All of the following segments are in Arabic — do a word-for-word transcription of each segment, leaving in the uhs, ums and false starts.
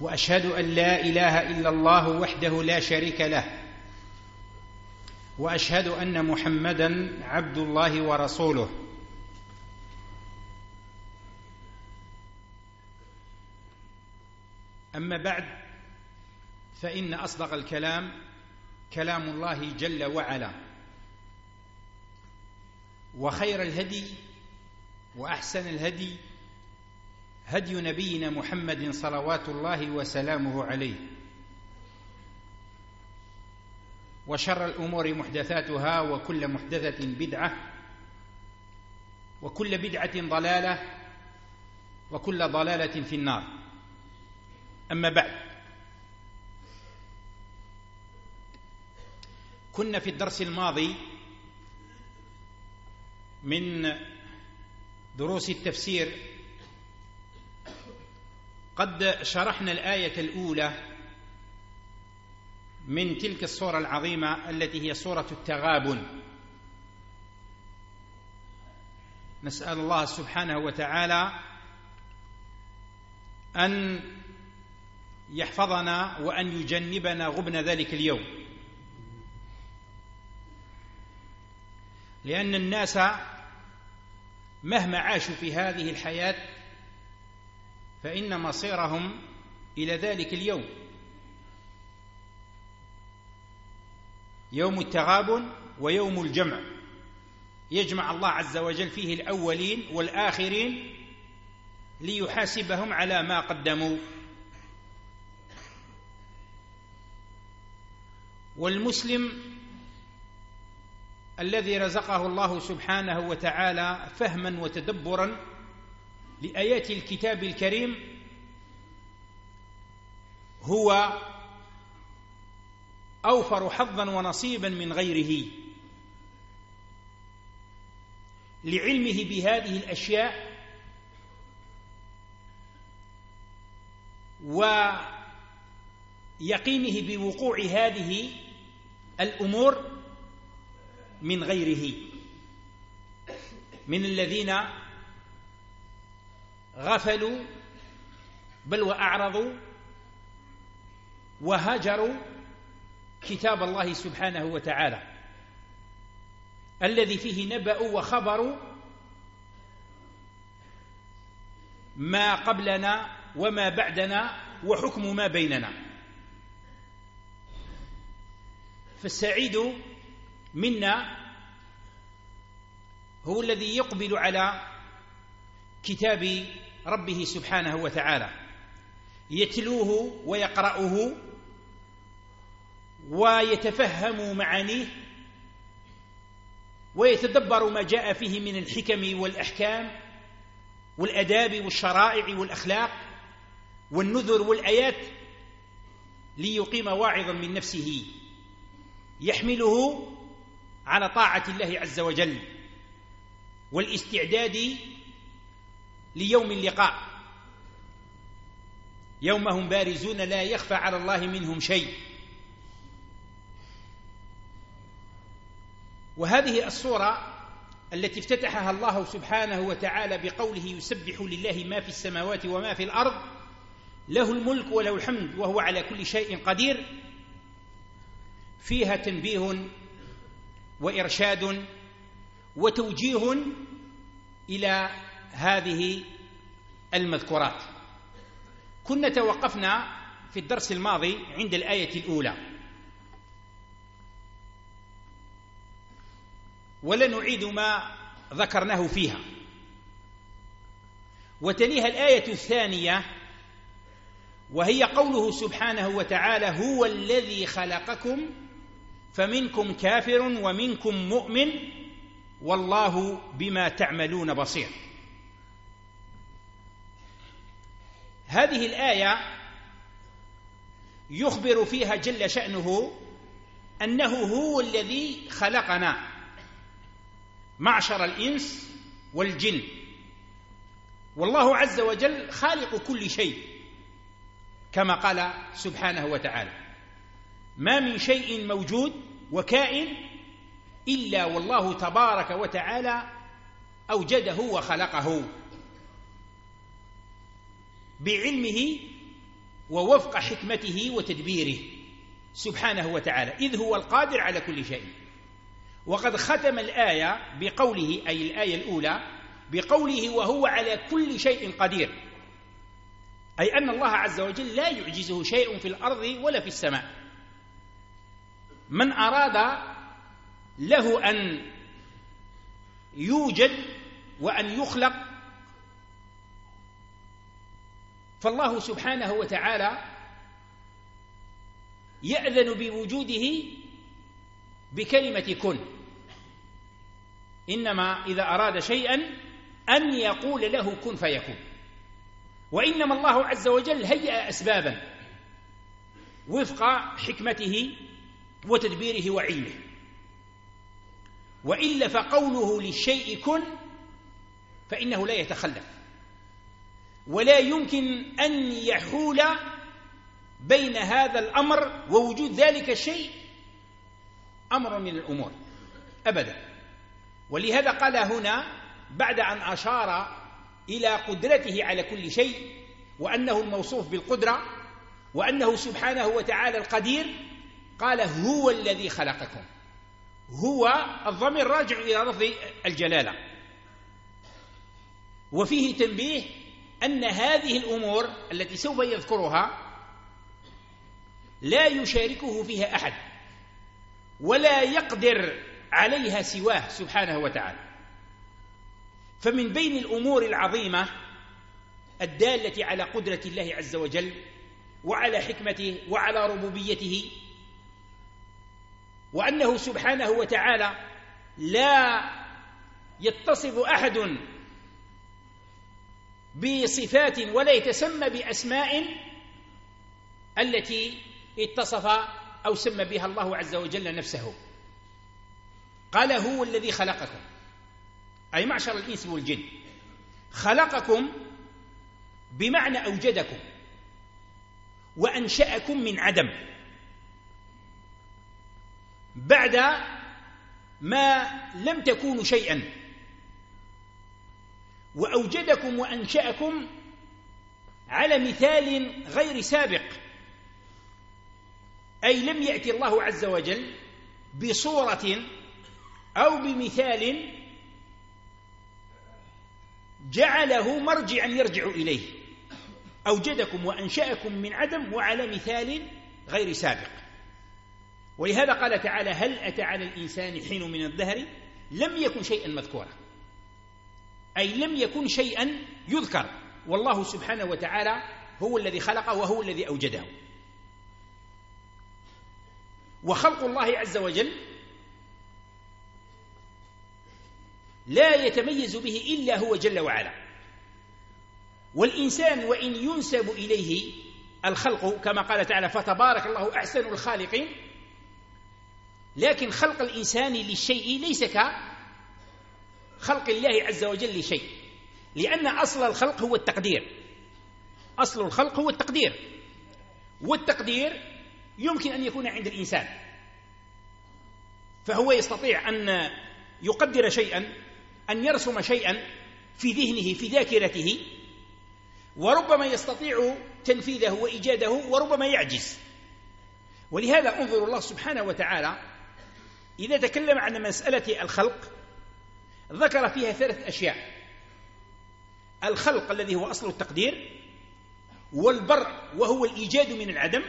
وأشهد أن لا إله إلا الله وحده لا شريك له، وأشهد أن محمدًا عبد الله ورسوله. أما بعد، فإن أصدق الكلام كلام الله جل وعلا، وخير الهدي وأحسن الهدي هدي نبينا محمد صلوات الله وسلامه عليه، وشر الأمور محدثاتها، وكل محدثة بدعة، وكل بدعة ضلالة، وكل ضلالة في النار. أما بعد، كنا في الدرس الماضي من دروس التفسير قد شرحنا الآية الأولى من تلك السورة العظيمة التي هي سورة التغابن. نسأل الله سبحانه وتعالى أن يحفظنا وأن يجنبنا غبن ذلك اليوم، لأن الناس مهما عاشوا في هذه الحياة فإن مصيرهم إلى ذلك اليوم، يوم التغابن ويوم الجمع، يجمع الله عز وجل فيه الأولين والآخرين ليحاسبهم على ما قدموا. والمسلم الذي رزقه الله سبحانه وتعالى فهما وتدبرا لآيات الكتاب الكريم هو أوفر حظا ونصيبا من غيره، لعلمه بهذه الأشياء ويقينه بوقوع هذه الأمور من غيره، من الذين غفلوا بل وأعرضوا وهجروا كتاب الله سبحانه وتعالى الذي فيه نبأ وخبر ما قبلنا وما بعدنا وحكم ما بيننا. فالسعيد منا هو الذي يقبل على كتاب ربه سبحانه وتعالى، يتلوه ويقرأه ويتفهم معانيه ويتدبر ما جاء فيه من الحكم والأحكام والأداب والشرائع والأخلاق والنذر والآيات، ليقيم واعظا من نفسه يحمله على طاعة الله عز وجل والاستعداد ليوم اللقاء، يوم هم بارزون لا يخفى على الله منهم شيء. وهذه السورة التي افتتحها الله سبحانه وتعالى بقوله: يسبح لله ما في السماوات وما في الأرض له الملك وله الحمد وهو على كل شيء قدير، فيها تنبيه وإرشاد وتوجيه إلى هذه المذكورات. كنا توقفنا في الدرس الماضي عند الآية الأولى، ولنعيد ما ذكرناه فيها، وتليها الآية الثانية وهي قوله سبحانه وتعالى: هو الذي خلقكم فمنكم كافر ومنكم مؤمن والله بما تعملون بصير. هذه الآية يخبر فيها جل شأنه أنه هو الذي خلقنا معشر الإنس والجن، والله عز وجل خالق كل شيء كما قال سبحانه وتعالى: ما من شيء موجود وكائن إلا والله تبارك وتعالى أوجده وخلقه بعلمه ووفق حكمته وتدبيره سبحانه وتعالى، إذ هو القادر على كل شيء. وقد ختم الآية بقوله، أي الآية الأولى، بقوله وهو على كل شيء قدير، أي أن الله عز وجل لا يعجزه شيء في الأرض ولا في السماء. من أراد له أن يوجد وأن يخلق فالله سبحانه وتعالى يأذن بوجوده بكلمة كن، إنما إذا أراد شيئا أن يقول له كن فيكون. وإنما الله عز وجل هيأ أسبابا وفق حكمته وتدبيره وعلمه، وإلا فقوله للشيء كن فإنه لا يتخلف، ولا يمكن أن يحول بين هذا الأمر ووجود ذلك الشيء أمر من الأمور أبدا. ولهذا قال هنا بعد أن أشار إلى قدرته على كل شيء وأنه الموصوف بالقدرة وأنه سبحانه وتعالى القدير، قال هو الذي خلقكم. هو الضمير راجع إلى لفظ الجلالة، وفيه تنبيه أن هذه الأمور التي سوف يذكرها لا يشاركه فيها أحد ولا يقدر عليها سواه سبحانه وتعالى. فمن بين الأمور العظيمة الدالة على قدرة الله عز وجل وعلى حكمته وعلى ربوبيته، وأنه سبحانه وتعالى لا يتصف أحد بصفات ولا يتسمى بأسماء التي اتصف أو سمى بها الله عز وجل نفسه. قال هو الذي خلقكم، أي معشر الإنس والجن. خلقكم بمعنى أوجدكم وأنشأكم من عدم بعد ما لم تكونوا شيئا، وأوجدكم وأنشأكم على مثال غير سابق، أي لم يأتي الله عز وجل بصورة أو بمثال جعله مرجعا يرجع إليه. أوجدكم وأنشأكم من عدم وعلى مثال غير سابق. ولهذا قال تعالى هل أتى على الإنسان حين من الدهر لم يكن شيئا مذكورا، أي لم يكن شيئا يذكر، والله سبحانه وتعالى هو الذي خلقه وهو الذي أوجده. وخلق الله عز وجل لا يتميز به إلا هو جل وعلا. والإنسان وإن ينسب إليه الخلق كما قال تعالى فتبارك الله أحسن الخالقين، لكن خلق الإنسان للشيء ليس كخلق الله عز وجل لشيء، لأن أصل الخلق هو التقدير. أصل الخلق هو التقدير، والتقدير يمكن أن يكون عند الإنسان، فهو يستطيع أن يقدر شيئا، أن يرسم شيئا في ذهنه في ذاكرته، وربما يستطيع تنفيذه وإيجاده وربما يعجز. ولهذا انظر الله سبحانه وتعالى إذا تكلم عن مسألة الخلق ذكر فيها ثلاث أشياء: الخلق الذي هو أصل التقدير، والبرء وهو الإيجاد من العدم،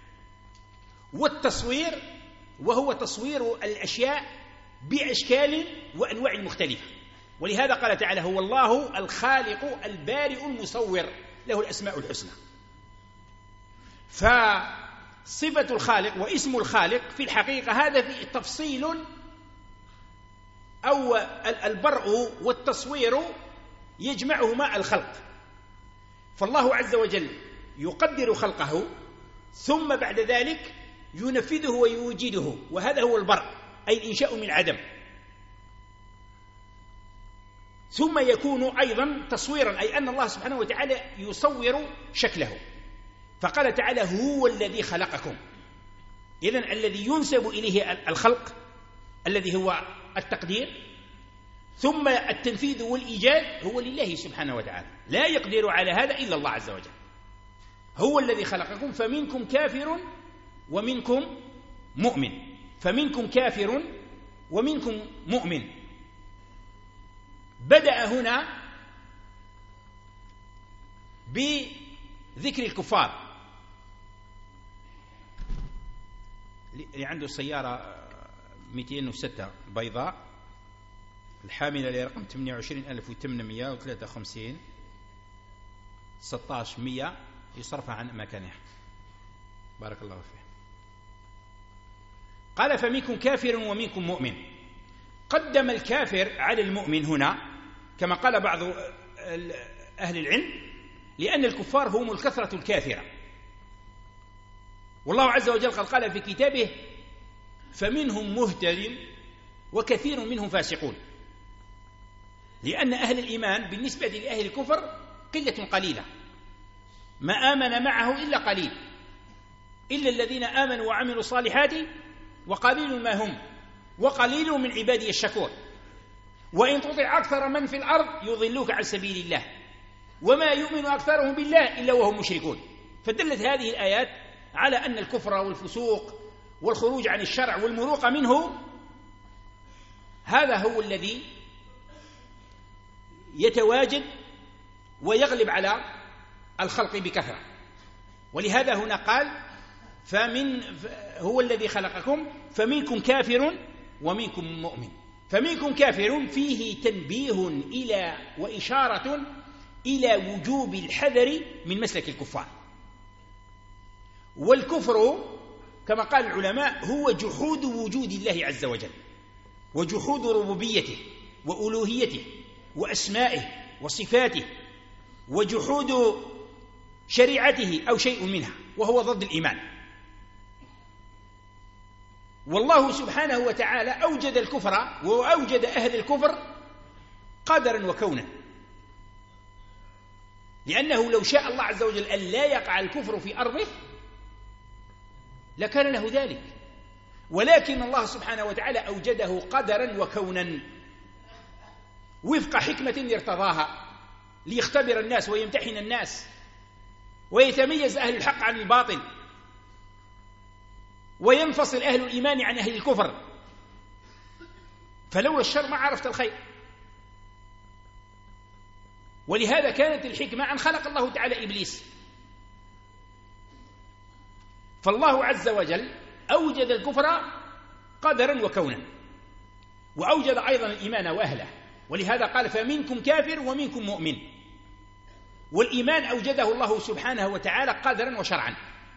والتصوير وهو تصوير الأشياء بأشكال وأنواع مختلفة. ولهذا قال تعالى هو الله الخالق البارئ المصور له الأسماء الحسنى. فصفة الخالق واسم الخالق في الحقيقة هذا في تفصيل، أو البرء والتصوير يجمعهما الخلق. فالله عز وجل يقدر خلقه ثم بعد ذلك ينفذه ويوجده، وهذا هو البرء، أي الإنشاء من عدم. ثم يكون أيضا تصويرا، أي أن الله سبحانه وتعالى يصور شكله. فقال تعالى هو الذي خلقكم. إذن الذي ينسب إليه الخلق الذي هو التقدير ثم التنفيذ والإيجاد هو لله سبحانه وتعالى، لا يقدر على هذا إلا الله عز وجل. هو الذي خلقكم فمنكم كافر ومنكم مؤمن، فمنكم كافر ومنكم مؤمن. بدأ هنا بذكر الكفار. اللي عنده سيارة مئتين وستة بيضاء الحاملة لرقم ثمانية وعشرين ألف وثمانمئة وثلاثة وخمسين ستة عشر مئة يصرفها عن مكانها. بارك الله فيه. قال فمنكم كافر ومنكم مؤمن. قدم الكافر على المؤمن هنا كما قال بعض أهل العلم، لأن الكفار هم الكثرة الكافرة، والله عز وجل قد قال في كتابه فمنهم مهتد وكثير منهم فاسقون، لأن أهل الإيمان بالنسبة لأهل الكفر قلة قليلة، ما آمن معه إلا قليل، إلا الذين آمنوا وعملوا الصالحات وقليل ما هم وقليل من عبادي الشكور. وإن تطع أكثر من في الأرض يضلوك عن سبيل الله وما يؤمن أكثرهم بالله إلا وهم مشركون. فدلت هذه الآيات على أن الكفر والفسوق والخروج عن الشرع والمروق منه هذا هو الذي يتواجد ويغلب على الخلق بكثرة. ولهذا هنا قال فمن هو الذي خلقكم فمنكم كافر ومنكم مؤمن. فمنكم كافر فيه تنبيه إلى وإشارة إلى وجوب الحذر من مسلك الكفار. والكفر كما قال العلماء هو جحود وجود الله عز وجل وجحود ربوبيته وألوهيته وأسمائه وصفاته وجحود شريعته أو شيء منها، وهو ضد الإيمان. والله سبحانه وتعالى أوجد الكفر وأوجد أهل الكفر قدرا وكونا، لأنه لو شاء الله عز وجل أن لا يقع الكفر في أرضه لكان له ذلك، ولكن الله سبحانه وتعالى أوجده قدرا وكونا وفق حكمة ارتضاها ليختبر الناس ويمتحن الناس ويتميز أهل الحق عن الباطل وينفصل أهل الإيمان عن أهل الكفر. فلولا الشر ما عرفت الخير. ولهذا كانت الحكمة أن خلق الله تعالى إبليس. فالله عز وجل أوجد الكفر قدرا وكونا وأوجد أيضا الإيمان وأهله، ولهذا قال فمنكم كافر ومنكم مؤمن. والإيمان أوجده الله سبحانه وتعالى قدرا وشرعا.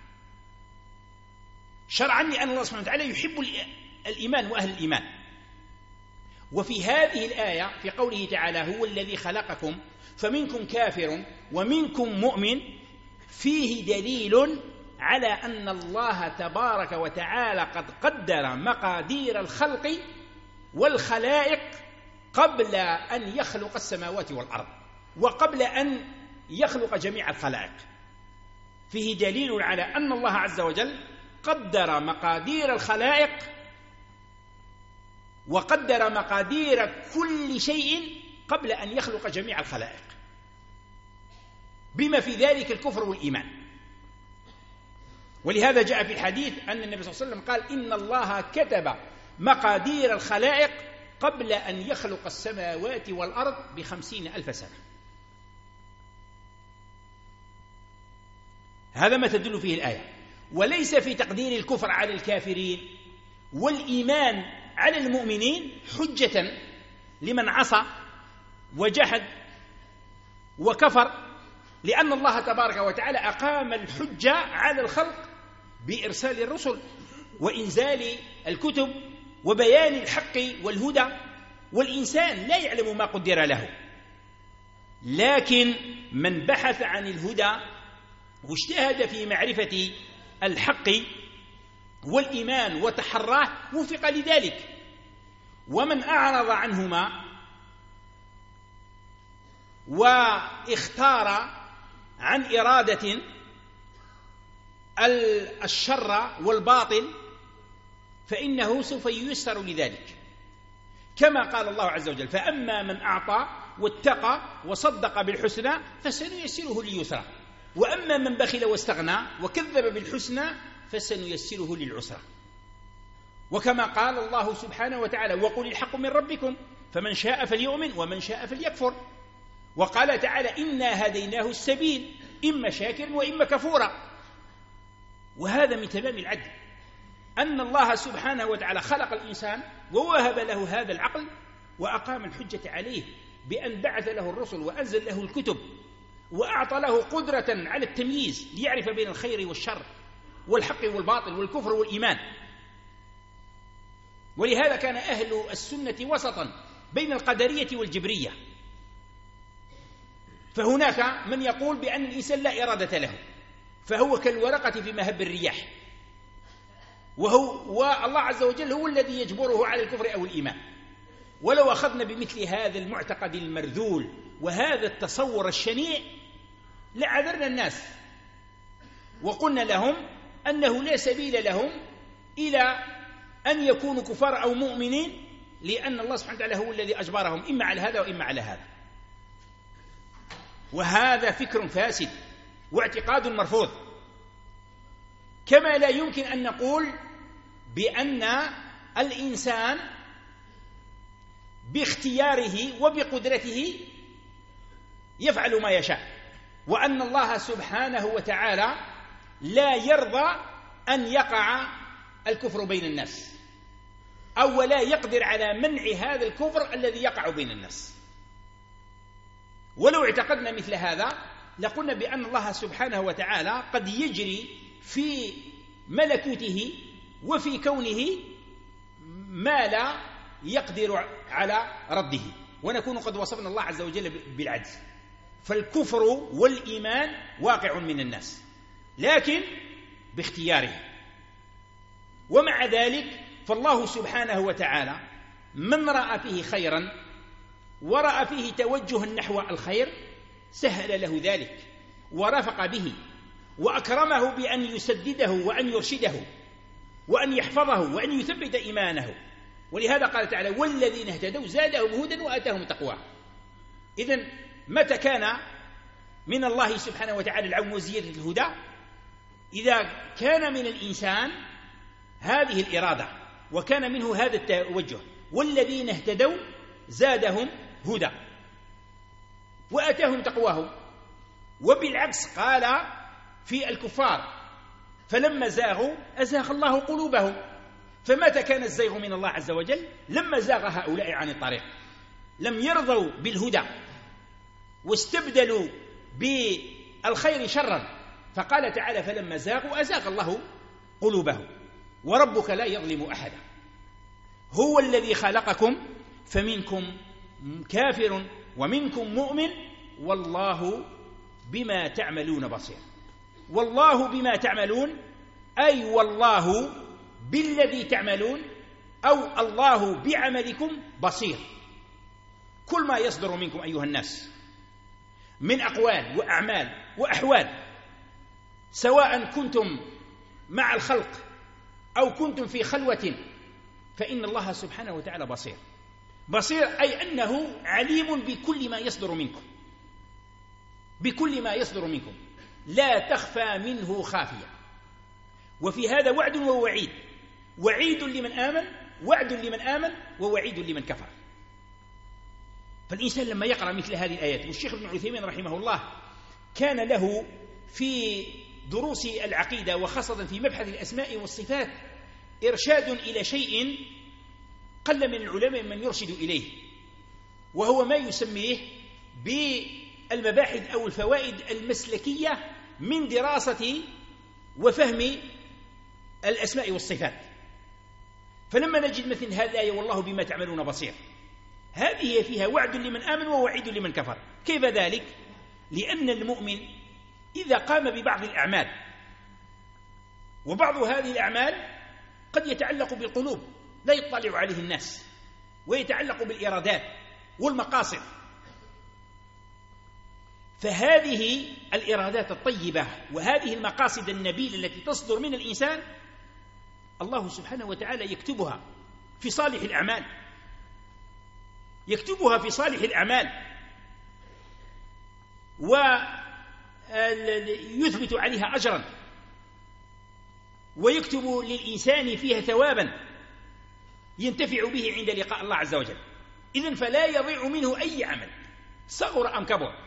شرعا لأن الله سبحانه وتعالى يحب الإيمان وأهل الإيمان. وفي هذه الآية في قوله تعالى هو الذي خلقكم فمنكم كافر ومنكم مؤمن فيه دليل على أن الله تبارك وتعالى قد قدر مقادير الخلق والخلائق قبل أن يخلق السماوات والأرض وقبل أن يخلق جميع الخلائق. فيه دليل على أن الله عز وجل قدر مقادير الخلائق وقدر مقادير كل شيء قبل أن يخلق جميع الخلائق، بما في ذلك الكفر والإيمان. ولهذا جاء في الحديث أن النبي صلى الله عليه وسلم قال إن الله كتب مقادير الخلائق قبل أن يخلق السماوات والأرض بخمسين ألف سنة. هذا ما تدل فيه الآية. وليس في تقدير الكفر على الكافرين والإيمان على المؤمنين حجة لمن عصى وجحد وكفر، لأن الله تبارك وتعالى أقام الحجة على الخلق بإرسال الرسل وإنزال الكتب وبيان الحق والهدى، والإنسان لا يعلم ما قدر له. لكن من بحث عن الهدى واجتهد في معرفة الحق والإيمان وتحراه وفق لذلك. ومن أعرض عنهما واختار عن إرادة الشر والباطل فإنه سوف ييسر لذلك، كما قال الله عز وجل فأما من أعطى واتقى وصدق بالحسنى فسنيسره لليسرى. وأما من بخل واستغنى وكذب بالحسنى فسنيسره للعسرى. وكما قال الله سبحانه وتعالى: وقل الحق من ربكم فمن شاء فليؤمن ومن شاء فليكفر. وقال تعالى: إنا هديناه السبيل إما شاكر وإما كفورا. وهذا من تمام العدل، أن الله سبحانه وتعالى خلق الإنسان ووهب له هذا العقل وأقام الحجة عليه بأن بعث له الرسل وأنزل له الكتب وأعطى له قدرة على التمييز ليعرف بين الخير والشر والحق والباطل والكفر والإيمان. ولهذا كان أهل السنة وسطا بين القدرية والجبرية. فهناك من يقول بأن الإنسان لا إرادة له، فهو كالورقة في مهب الرياح، وهو والله عز وجل هو الذي يجبره على الكفر أو الإيمان. ولو أخذنا بمثل هذا المعتقد المرذول وهذا التصور الشنيع لعذرنا الناس وقلنا لهم أنه لا سبيل لهم إلى أن يكونوا كفار أو مؤمنين، لأن الله سبحانه وتعالى هو الذي أجبرهم إما على هذا وإما على هذا. وهذا فكر فاسد واعتقاد مرفوض. كما لا يمكن أن نقول بأن الإنسان باختياره وبقدرته يفعل ما يشاء، وأن الله سبحانه وتعالى لا يرضى أن يقع الكفر بين الناس، أو لا يقدر على منع هذا الكفر الذي يقع بين الناس. ولو اعتقدنا مثل هذا لقلنا بأن الله سبحانه وتعالى قد يجري في ملكوته وفي كونه ما لا يقدر على رده، ونكون قد وصفنا الله عز وجل بالعجز. فالكفر والإيمان واقع من الناس لكن باختياره. ومع ذلك فالله سبحانه وتعالى من رأى فيه خيرا ورأى فيه توجها نحو الخير سهل له ذلك ورفق به وأكرمه بأن يسدده وأن يرشده وأن يحفظه وأن يثبت إيمانه. ولهذا قال تعالى: والذين اهتدوا زادهم هدى وآتاهم تقوى. إذن متى كان من الله سبحانه وتعالى العون وزيادة الهدى؟ إذا كان من الإنسان هذه الإرادة وكان منه هذا التوجه: والذين اهتدوا زادهم هدى وآتاهم تقواهم. وبالعكس قال في الكفار: فلما زاغوا أزاغ الله قلوبهم. فمتى كان الزيغ من الله عز وجل؟ لما زاغ هؤلاء عن الطريق، لم يرضوا بالهدى واستبدلوا بالخير شرا. فقال تعالى: فلما زاغوا أزاغ الله قلوبهم. وربك لا يظلم أحدا، هو الذي خلقكم فمنكم كافر ومنكم مؤمن والله بما تعملون بصير. والله بما تعملون أي والله بالذي تعملون، أو الله بعملكم بصير. كل ما يصدر منكم أيها الناس من أقوال وأعمال وأحوال، سواء كنتم مع الخلق أو كنتم في خلوة، فإن الله سبحانه وتعالى بصير. بصير أي أنه عليم بكل ما يصدر منكم، بكل ما يصدر منكم لا تخفى منه خافية. وفي هذا وعد ووعيد، وعيد لمن آمن، وعد لمن آمن، ووعيد لمن كفر. فالإنسان لما يقرأ مثل هذه الآيات، والشيخ ابن عثيمين رحمه الله كان له في دروس العقيدة وخاصة في مبحث الأسماء والصفات إرشاد إلى شيء قل من العلماء من يرشد إليه، وهو ما يسميه بالمباحث أو الفوائد المسلكية من دراسة وفهم الأسماء والصفات. فلما نجد مثل هذه الآية: والله بما تعملون بصير، هذه فيها وعد لمن آمن ووعيد لمن كفر. كيف ذلك؟ لأن المؤمن إذا قام ببعض الأعمال، وبعض هذه الأعمال قد يتعلق بالقلوب لا يطلع عليه الناس، ويتعلق بالإرادات والمقاصد، فهذه الإرادات الطيبة وهذه المقاصد النبيلة التي تصدر من الإنسان الله سبحانه وتعالى يكتبها في صالح الأعمال، يكتبها في صالح الأعمال. يثبت عليها أجرا ويكتب للإنسان فيها ثوابا ينتفع به عند لقاء الله عز وجل. إذن فلا يضيع منه أي عمل، صغر أم كبر،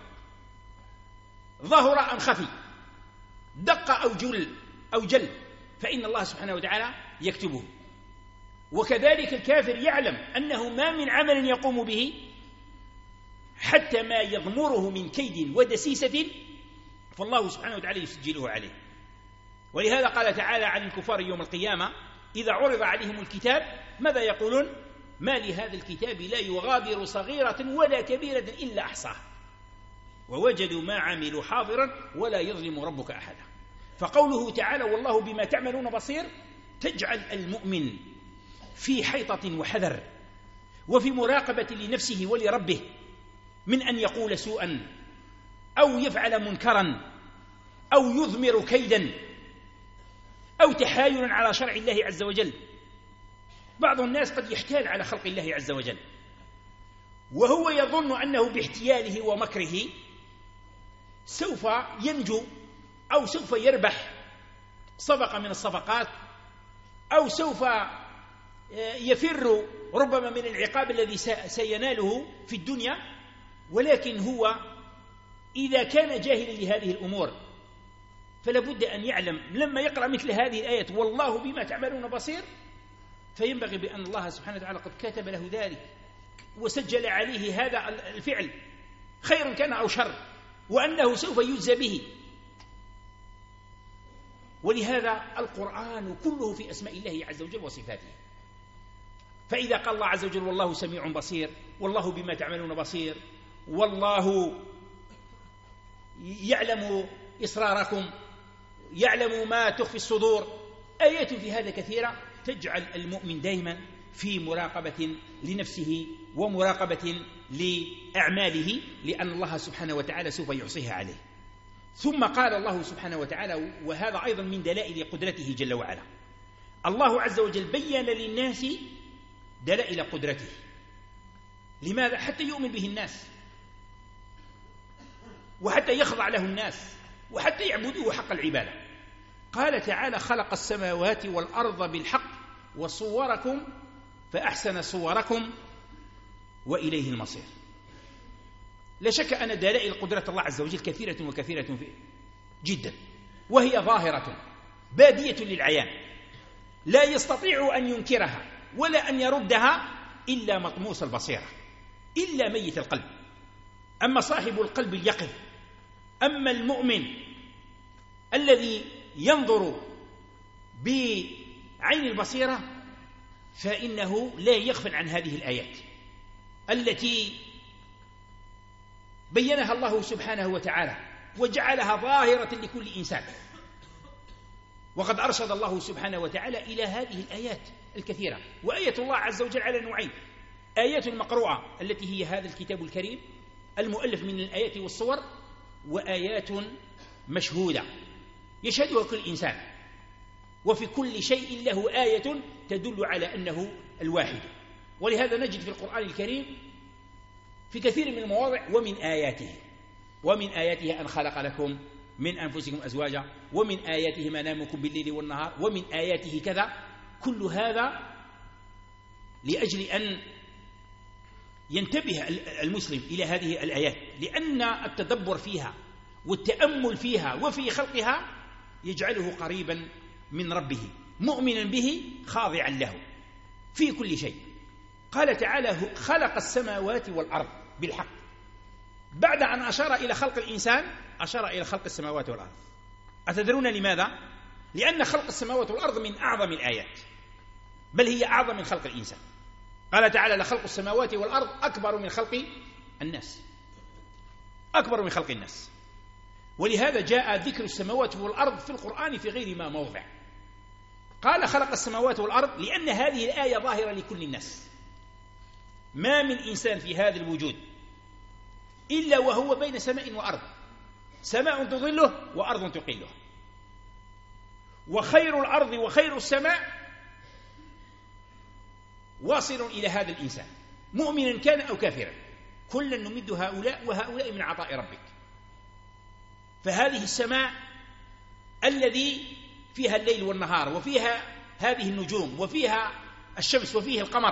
ظهر أم خفي، دق أو جل أو جل، فإن الله سبحانه وتعالى يكتبه. وكذلك الكافر يعلم أنه ما من عمل يقوم به حتى ما يضمره من كيد ودسيسة فالله سبحانه وتعالى يسجله عليه. ولهذا قال تعالى عن الكفار يوم القيامة إذا عرض عليهم الكتاب ماذا يقولون؟ ما لهذا الكتاب لا يغادر صغيرة ولا كبيرة إلا أحصاها ووجدوا ما عملوا حاضرا ولا يظلم ربك أحدا. فقوله تعالى والله بما تعملون بصير تجعل المؤمن في حيطة وحذر وفي مراقبة لنفسه ولربه من أن يقول سوءا أو يفعل منكرا أو يضمر كيدا أو تحايلا على شرع الله عز وجل. بعض الناس قد يحتال على خلق الله عز وجل وهو يظن أنه باحتياله ومكره سوف ينجو أو سوف يربح صفقة من الصفقات أو سوف يفر ربما من العقاب الذي سيناله في الدنيا. ولكن هو إذا كان جاهلا لهذه الأمور فلا بد أن يعلم لما يقرأ مثل هذه الآية والله بما تعملون بصير فينبغي بأن الله سبحانه وتعالى قد كتب له ذلك وسجل عليه هذا الفعل خير كان أو شر وأنه سوف يجزى به. ولهذا القرآن كله في أسماء الله عز وجل وصفاته. فإذا قال الله عز وجل والله سميع بصير، والله بما تعملون بصير، والله يعلم إسراركم، يعلم ما تخفي الصدور، آيات في هذا كثيرة تجعل المؤمن دائما في مراقبة لنفسه ومراقبة لأعماله لأن الله سبحانه وتعالى سوف يحصيها عليه. ثم قال الله سبحانه وتعالى وهذا أيضا من دلائل قدرته جل وعلا، الله عز وجل بين للناس دلائل قدرته. لماذا؟ حتى يؤمن به الناس وحتى يخضع له الناس وحتى يعبدوه حق العبادة. قال تعالى خلق السماوات والأرض بالحق وصوركم فأحسن صوركم وإليه المصير. لا شك أن دلائل قدرة الله عز وجل كثيرة وكثيرة فيه جدا وهي ظاهرة بادية للعيان لا يستطيع أن ينكرها ولا أن يردها إلا مطموس البصيرة، إلا ميت القلب. أما صاحب القلب اليقظ، أما المؤمن الذي ينظر بعين البصيرة فإنه لا يغفل عن هذه الآيات التي بينها الله سبحانه وتعالى وجعلها ظاهرة لكل إنسان. وقد أرشد الله سبحانه وتعالى إلى هذه الآيات الكثيرة. وآية الله عز وجل على نوعين: آيات مقروءة التي هي هذا الكتاب الكريم المؤلف من الآيات والصور، وآيات مشهودة يشهدها كل إنسان، وفي كل شيء له آية تدل على أنه الواحد. ولهذا نجد في القرآن الكريم في كثير من المواضع ومن آياته ومن آياته أن خلق لكم من أنفسكم أزواجا ومن آياته منامكم بالليل والنهار ومن آياته كذا. كل هذا لأجل أن ينتبه المسلم إلى هذه الآيات، لأن التدبر فيها والتأمل فيها وفي خلقها يجعله قريبا من ربه مؤمنا به خاضعا له في كل شيء. قال تعالى خلق السماوات والأرض بالحق. بعد أن أشار إلى خلق الإنسان أشار إلى خلق السماوات والأرض. أتدرون لماذا؟ لأن خلق السماوات والأرض من أعظم الآيات، بل هي أعظم من خلق الإنسان. قال تعالى لخلق السماوات والأرض أكبر من خلق الناس، أكبر من خلق الناس. ولهذا جاء ذكر السماوات والأرض في القرآن في غير ما موضع. قال خلق السماوات والأرض لأن هذه الآية ظاهرة لكل الناس. ما من إنسان في هذا الوجود إلا وهو بين سماء وأرض، سماء تظله وأرض تقله، وخير الأرض وخير السماء واصل إلى هذا الإنسان مؤمنا كان أو كافرا، كلا نمد هؤلاء وهؤلاء من عطاء ربك. فهذه السماء الذي فيها الليل والنهار، وفيها هذه النجوم، وفيها الشمس، وفيه القمر،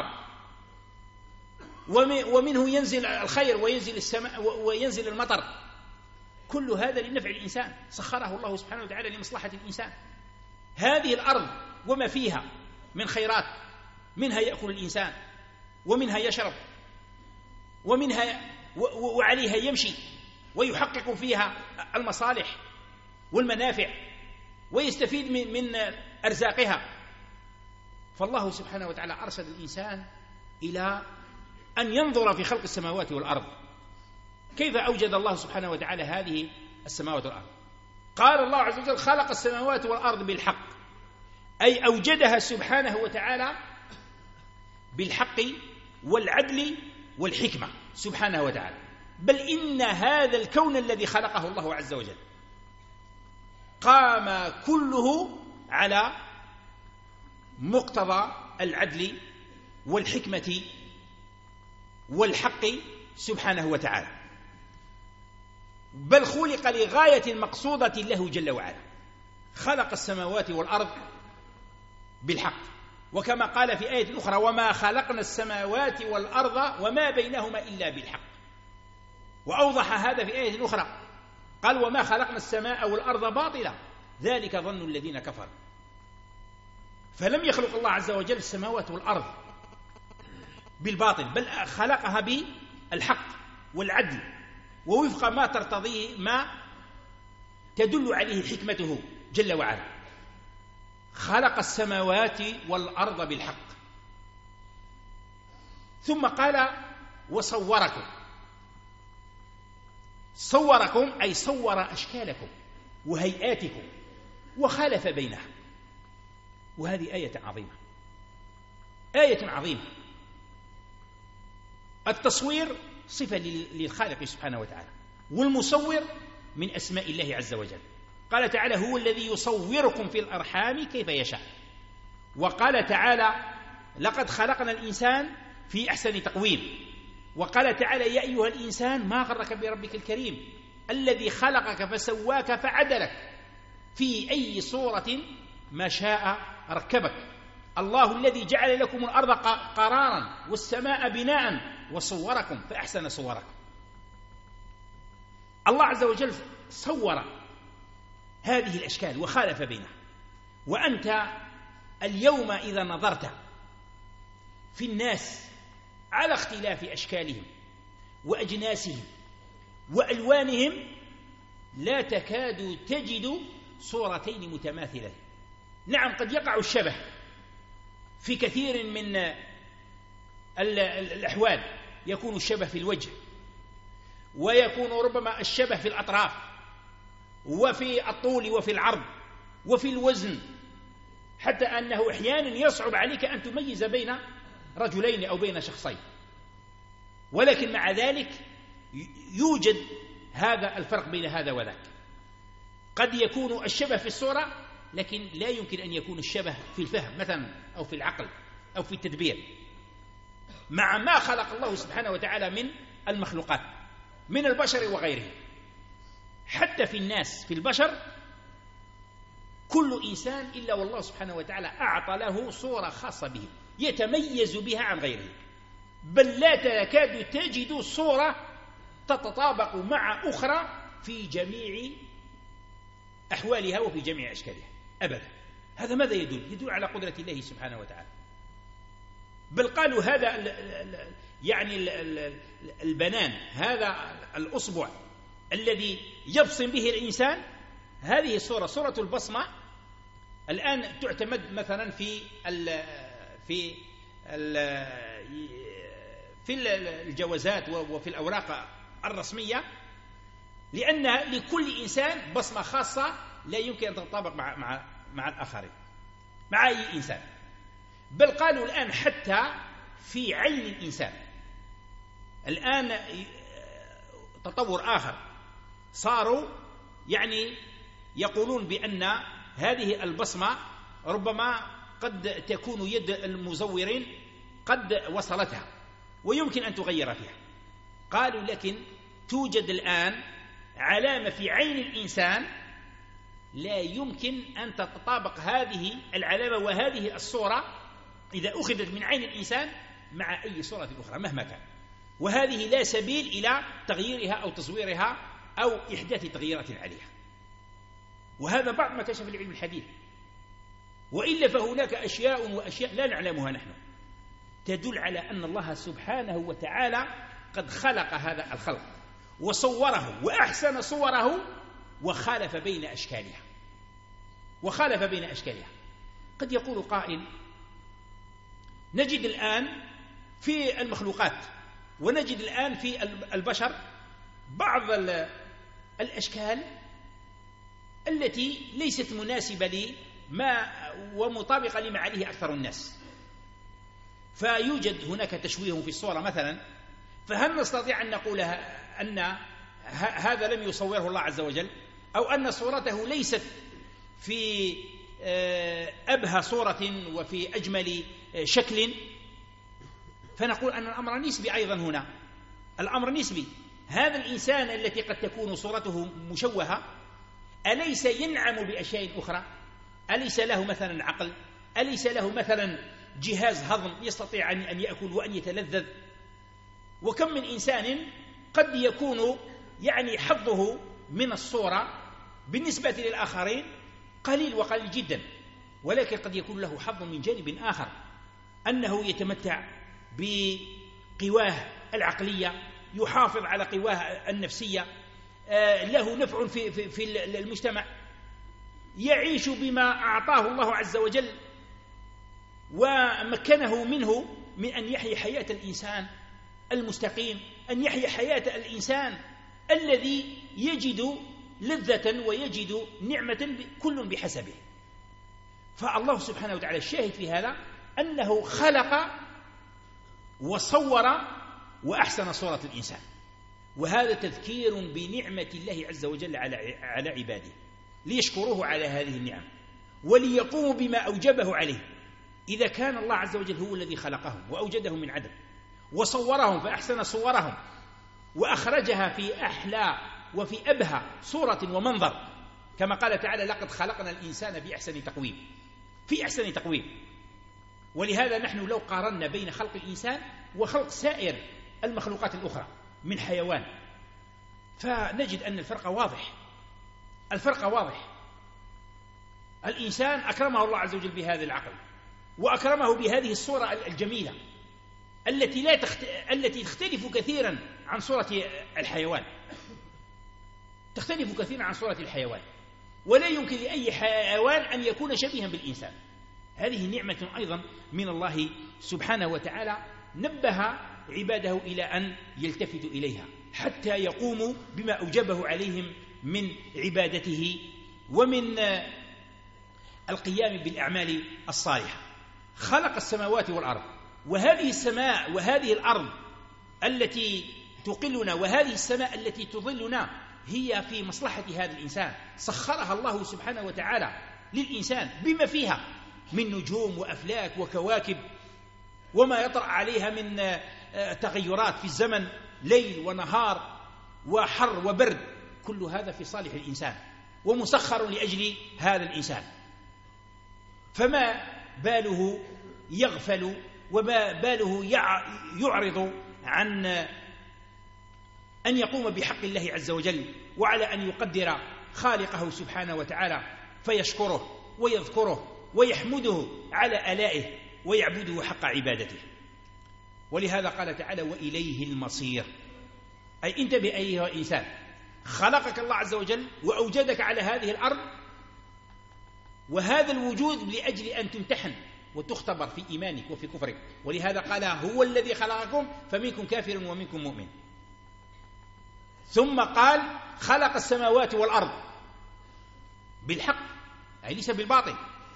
ومنه ينزل الخير وينزل السماء وينزل المطر، كل هذا لنفع الإنسان، سخره الله سبحانه وتعالى لمصلحة الإنسان. هذه الأرض وما فيها من خيرات، منها يأكل الإنسان، ومنها يشرب، ومنها وعليها يمشي، ويحقق فيها المصالح والمنافع، ويستفيد من أرزاقها. فالله سبحانه وتعالى أرسل الإنسان إلى أن ينظر في خلق السماوات والأرض، كيف أوجد الله سبحانه وتعالى هذه السماوات والأرض. قال الله عز وجل: خلق السماوات والأرض بالحق، أي أوجدها سبحانه وتعالى بالحق والعدل والحكمة سبحانه وتعالى. بل إن هذا الكون الذي خلقه الله عز وجل قام كله على مقتضى العدل والحكمة والحق سبحانه وتعالى، بل خلق لغاية مقصودة له جل وعلا. خلق السماوات والأرض بالحق، وكما قال في آية أخرى: وما خلقنا السماوات والأرض وما بينهما إلا بالحق. وأوضح هذا في آية أخرى قال: وما خلقنا السماء والأرض باطلا ذلك ظن الذين كفروا. فلم يخلق الله عز وجل السماوات والأرض بالباطل، بل خلقها بالحق والعدل، ووفق ما ترتضيه ما تدل عليه حكمته جل وعلا. خلق السماوات والأرض بالحق، ثم قال: وصوركم. صوركم أي صور أشكالكم وهيئاتكم وخالف بينها. وهذه آية عظيمة، آية عظيمة. التصوير صفة للخالق سبحانه وتعالى، والمصور من أسماء الله عز وجل. قال تعالى: هو الذي يصوركم في الأرحام كيف يشاء. وقال تعالى: لقد خلقنا الإنسان في أحسن تقويم. وقال تعالى: يا أيها الإنسان ما غرك بربك الكريم الذي خلقك فسواك فعدلك في أي صورة ما شاء ركبك. الله الذي جعل لكم الأرض قرارا والسماء بناء وصوركم فأحسن صوركم. الله عز وجل صور هذه الأشكال وخالف بينها. وأنت اليوم إذا نظرت في الناس على اختلاف أشكالهم وأجناسهم وألوانهم لا تكاد تجد صورتين متماثلة. نعم، قد يقع الشبه في كثير من الأحوال، يكون الشبه في الوجه، ويكون ربما الشبه في الأطراف، وفي الطول، وفي العرض، وفي الوزن، حتى أنه أحيانا يصعب عليك أن تميز بين رجلين أو بين شخصين. ولكن مع ذلك يوجد هذا الفرق بين هذا وذاك. قد يكون الشبه في الصورة، لكن لا يمكن أن يكون الشبه في الفهم مثلا، أو في العقل، أو في التدبير، مع ما خلق الله سبحانه وتعالى من المخلوقات من البشر وغيره. حتى في الناس، في البشر، كل إنسان إلا والله سبحانه وتعالى أعطى له صورة خاصة به يتميز بها عن غيره، بل لا تكاد تجد صورة تتطابق مع أخرى في جميع أحوالها وفي جميع أشكالها أبدا. هذا ماذا يدل؟ يدل على قدرة الله سبحانه وتعالى. بل قالوا هذا يعني البنان، هذا الأصبع الذي يبصم به الإنسان، هذه الصورة، صورة البصمة، الآن تعتمد مثلا في ال في ال في الجوازات وفي الأوراق الرسمية، لأن لكل إنسان بصمة خاصة لا يمكن أن تتطابق مع مع مع الآخرين، مع أي إنسان. بل قالوا الآن حتى في عين الإنسان، الآن تطور آخر، صاروا يعني يقولون بأن هذه البصمة ربما قد تكون يد المزورين قد وصلتها ويمكن أن تغير فيها. قالوا لكن توجد الآن علامة في عين الإنسان لا يمكن أن تتطابق هذه العلامة وهذه الصورة إذا أخذت من عين الإنسان مع أي صورة أخرى مهما كان، وهذه لا سبيل إلى تغييرها أو تصويرها أو إحداث تغييرات عليها. وهذا بعض ما كشف العلم الحديث، وإلا فهناك أشياء وأشياء لا نعلمها نحن تدل على أن الله سبحانه وتعالى قد خلق هذا الخلق وصوره وأحسن صوره وخالف بين أشكالها وخالف بين أشكالها. قد يقول قائل: نجد الآن في المخلوقات ونجد الآن في البشر بعض الأشكال التي ليست مناسبة لما ومطابقة لما عليه أكثر الناس، فيوجد هناك تشويه في الصورة مثلا، فهل نستطيع أن نقول أن هذا لم يصوره الله عز وجل، أو أن صورته ليست في أبهى صورة وفي أجمل شكل؟ فنقول أن الأمر نسبي أيضا هنا، الأمر نسبي. هذا الإنسان التي قد تكون صورته مشوهة أليس ينعم بأشياء أخرى؟ أليس له مثلا عقل؟ أليس له مثلا جهاز هضم يستطيع أن يأكل وأن يتلذذ؟ وكم من إنسان قد يكون يعني حظه من الصورة بالنسبة للآخرين قليل وقليل جدا، ولكن قد يكون له حظ من جانب آخر، أنه يتمتع بقواه العقلية، يحافظ على قواه النفسية، له نفع في, في, في المجتمع، يعيش بما أعطاه الله عز وجل ومكنه منه من أن يحيي حياة الإنسان المستقيم، أن يحيي حياة الإنسان الذي يجد لذة ويجد نعمة كل بحسبه. فالله سبحانه وتعالى الشاهد في هذا أنه خلق وصور وأحسن صورة الإنسان، وهذا تذكير بنعمة الله عز وجل على على عباده ليشكروه على هذه النعم وليقوموا بما أوجبه عليه. إذا كان الله عز وجل هو الذي خلقهم وأوجدهم من عدم وصورهم فأحسن صورهم وأخرجها في أحلى وفي أبهى صورة ومنظر، كما قال تعالى: لقد خلقنا الإنسان في أحسن تقويم في أحسن تقويم. ولهذا نحن لو قارنا بين خلق الإنسان وخلق سائر المخلوقات الأخرى من حيوان فنجد أن الفرق واضح الفرق واضح. الإنسان أكرمه الله عز وجل بهذا العقل وأكرمه بهذه الصورة الجميلة التي لا تخت... التي تختلف كثيرا عن صورة الحيوان تختلف كثيرا عن صورة الحيوان ولا يمكن لأي حيوان أن يكون شبيها بالإنسان. هذه نعمة أيضا من الله سبحانه وتعالى نبه عباده إلى أن يلتفتوا إليها حتى يقوموا بما أوجبه عليهم من عبادته ومن القيام بالأعمال الصالحة. خلق السماوات والأرض، وهذه السماء وهذه الأرض التي تقلنا وهذه السماء التي تظلنا هي في مصلحة هذا الإنسان، سخرها الله سبحانه وتعالى للإنسان بما فيها من نجوم وأفلاك وكواكب وما يطرأ عليها من تغيرات في الزمن، ليل ونهار وحر وبرد، كل هذا في صالح الإنسان ومسخر لأجل هذا الإنسان. فما باله يغفل وما باله يعرض عن أن يقوم بحق الله عز وجل وعلى أن يقدر خالقه سبحانه وتعالى فيشكره ويذكره ويحمده على آلائه ويعبده حق عبادته. ولهذا قال تعالى: وإليه المصير. أي انتبه أيها الإنسان، خلقك الله عز وجل وأوجدك على هذه الأرض وهذا الوجود لأجل أن تمتحن وتختبر في إيمانك وفي كفرك. ولهذا قال: هو الذي خلقكم فمنكم كافر ومنكم مؤمن. ثم قال: خلق السماوات والأرض بالحق، أي ليس بالباطل،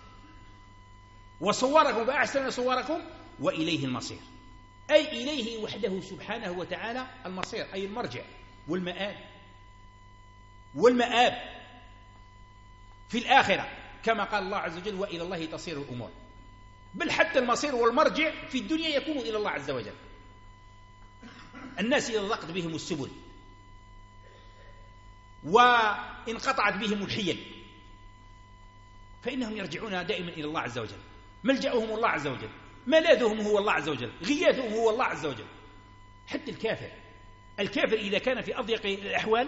وصوركم فأحسن صوركم وإليه المصير، أي إليه وحده سبحانه وتعالى المصير، أي المرجع والمآب والمآب في الآخرة، كما قال الله عز وجل: وإلى الله تصير الأمور. بل حتى المصير والمرجع في الدنيا يكون إلى الله عز وجل. الناس إذا ضاقت بهم السبل وانقطعت بهم الحيل، فإنهم يرجعون دائما إلى الله عز وجل. ملجأهم الله عز وجل، ملاذهم هو الله عز وجل، غياثهم هو الله عز وجل. حتى الكافر الكافر إذا كان في أضيق الأحوال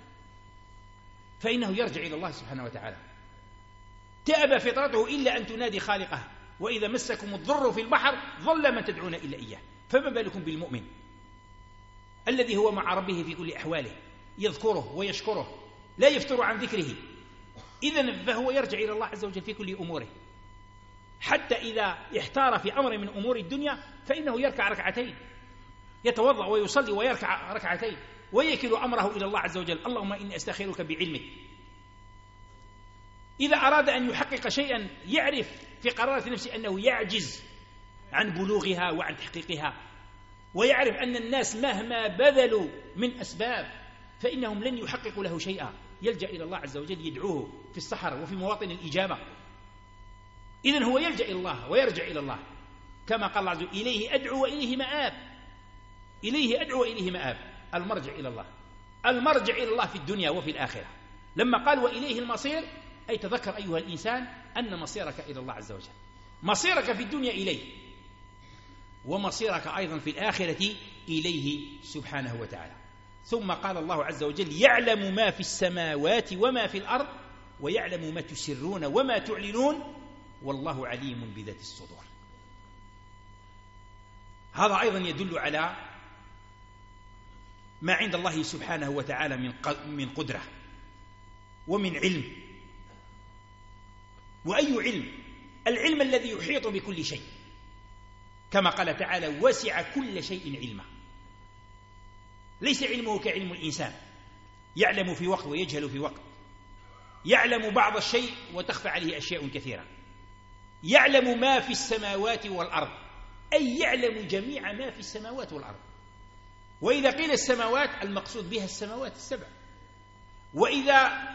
فإنه يرجع إلى الله سبحانه وتعالى. تأبى فطرته إلا أن تنادي خالقها، وإذا مسكم الضر في البحر ضل من تدعون إلا إياه. فما بالكم بالمؤمن الذي هو مع ربه في كل أحواله، يذكره ويشكره، لا يفتر عن ذكره. إذن فهو يرجع إلى الله عز وجل في كل أموره، حتى إذا احتار في أمر من أمور الدنيا فإنه يركع ركعتين، يتوضأ ويصلي ويركع ركعتين ويكل أمره إلى الله عز وجل. اللهم إني أستخيرك بعلمك. إذا أراد أن يحقق شيئا يعرف في قرارة نفسه أنه يعجز عن بلوغها وعن تحقيقها، ويعرف أن الناس مهما بذلوا من أسباب فإنهم لن يحققوا له شيئا، يلجأ إلى الله عز وجل، يدعوه في الصحراء وفي مواطن الإجابة. إذن هو يلجأ إلى الله ويرجع إلى الله، كما قال الله عز وجل: إليه أدعو وإليه مآب. إليه أدعو وإليه مآب، المرجع إلى الله، المرجع إلى الله في الدنيا وفي الآخرة. لما قال وإليه المصير، أي تذكر أيها الإنسان أن مصيرك إلى الله عز وجل، مصيرك في الدنيا إليه، ومصيرك أيضا في الآخرة إليه سبحانه وتعالى. ثم قال الله عز وجل: يعلم ما في السماوات وما في الأرض ويعلم ما تسرون وما تعلنون والله عليم بذات الصدور. هذا أيضا يدل على ما عند الله سبحانه وتعالى من قدرة ومن علم. وأي علم؟ العلم الذي يحيط بكل شيء، كما قال تعالى: وسع كل شيء علما. ليس علمه كعلم الإنسان، يعلم في وقت ويجهل في وقت، يعلم بعض الشيء وتخفى عليه أشياء كثيرة، يعلم ما في السماوات والأرض، أي يعلم جميع ما في السماوات والأرض. وإذا قيل السماوات المقصود بها السماوات السبع، وإذا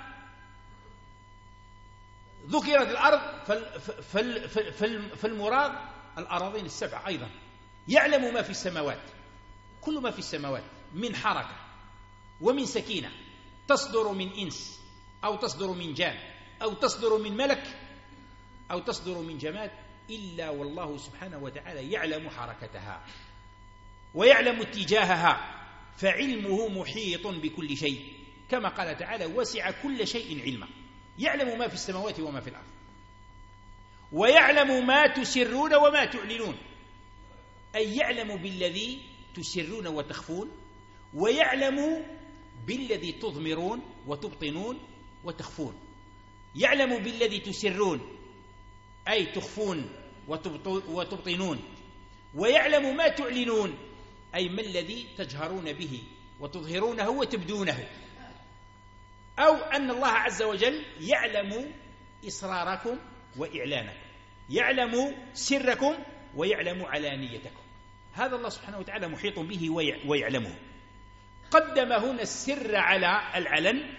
ذكرت الأرض فالمراد الأراضين السبع أيضا. يعلم ما في السماوات، كل ما في السماوات من حركة ومن سكينة تصدر من إنس أو تصدر من جان أو تصدر من ملك أو تصدر من جماد، إلا والله سبحانه وتعالى يعلم حركتها ويعلم اتجاهها، فعلمه محيط بكل شيء، كما قال تعالى: وسع كل شيء علما. يعلم ما في السماوات وما في الأرض، ويعلم ما تسرون وما تعلنون، أي يعلم بالذي تسرون وتخفون، ويعلم بالذي تضمرون وتبطنون وتخفون. يعلم بالذي تسرون أي تخفون وتبطنون، ويعلم ما تعلنون أي ما الذي تجهرون به وتظهرونه وتبدونه. أو أن الله عز وجل يعلم إسراركم وإعلانكم، يعلم سركم ويعلم علانيتكم. هذا الله سبحانه وتعالى محيط به ويعلمه. قدم هنا السر على العلن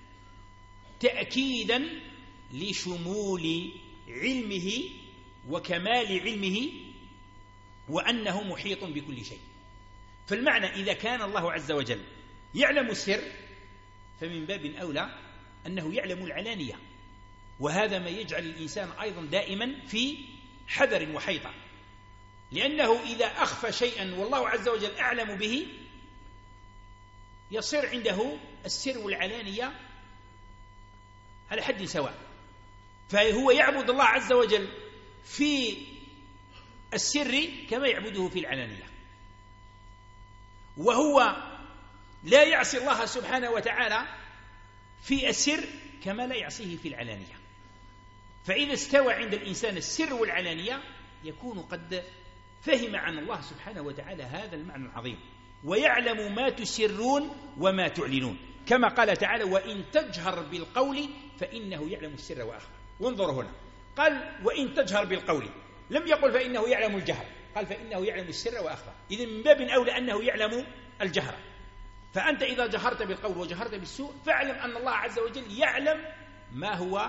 تأكيدا لشمول علمه وكمال علمه، وأنه محيط بكل شيء. فالمعنى إذا كان الله عز وجل يعلم السر فمن باب أولى أنه يعلم العلانية، وهذا ما يجعل الإنسان أيضا دائما في حذر وحيطة، لأنه إذا أخفى شيئا والله عز وجل أعلم به يصير عنده السر والعلانية على حد سواء، فهو يعبد الله عز وجل في السر كما يعبده في العلانية، وهو لا يعصي الله سبحانه وتعالى في السر كما لا يعصيه في العلانية. فإذا استوى عند الإنسان السر والعلانية يكون قد فهم عن الله سبحانه وتعالى هذا المعنى العظيم. ويعلم ما تسرون وما تعلنون، كما قال تعالى: وإن تجهر بالقول فإنه يعلم السر وأخفى. وانظروا هنا قال: وإن تجهر بالقول، لم يقل فإنه يعلم الجهر، قال فإنه يعلم السر وأخفى. إذن من باب أولى أنه يعلم الجهر. فأنت إذا جهرت بالقول وجهرت بالسوء فاعلم أن الله عز وجل يعلم ما هو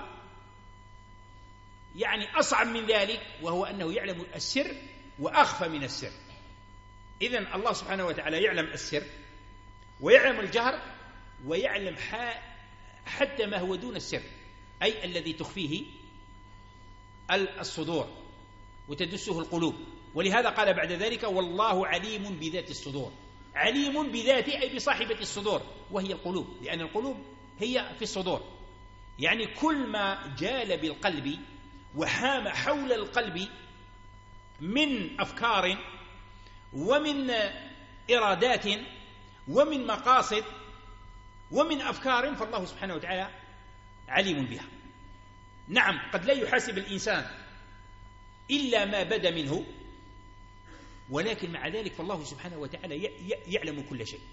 يعني أصعب من ذلك، وهو أنه يعلم السر وأخفى من السر. إذن الله سبحانه وتعالى يعلم السر ويعلم الجهر ويعلم حتى ما هو دون السر، أي الذي تخفيه الصدور وتدسه القلوب. ولهذا قال بعد ذلك: والله عليم بذات الصدور. عليم بذات أي بصاحبة الصدور، وهي القلوب، لأن القلوب هي في الصدور. يعني كل ما جال بالقلب وحام حول القلب من أفكار ومن إرادات ومن مقاصد ومن أفكار، فالله سبحانه وتعالى عليم بها. نعم، قد لا يحاسب الإنسان إلا ما بدا منه، ولكن مع ذلك فالله سبحانه وتعالى يعلم كل شيء.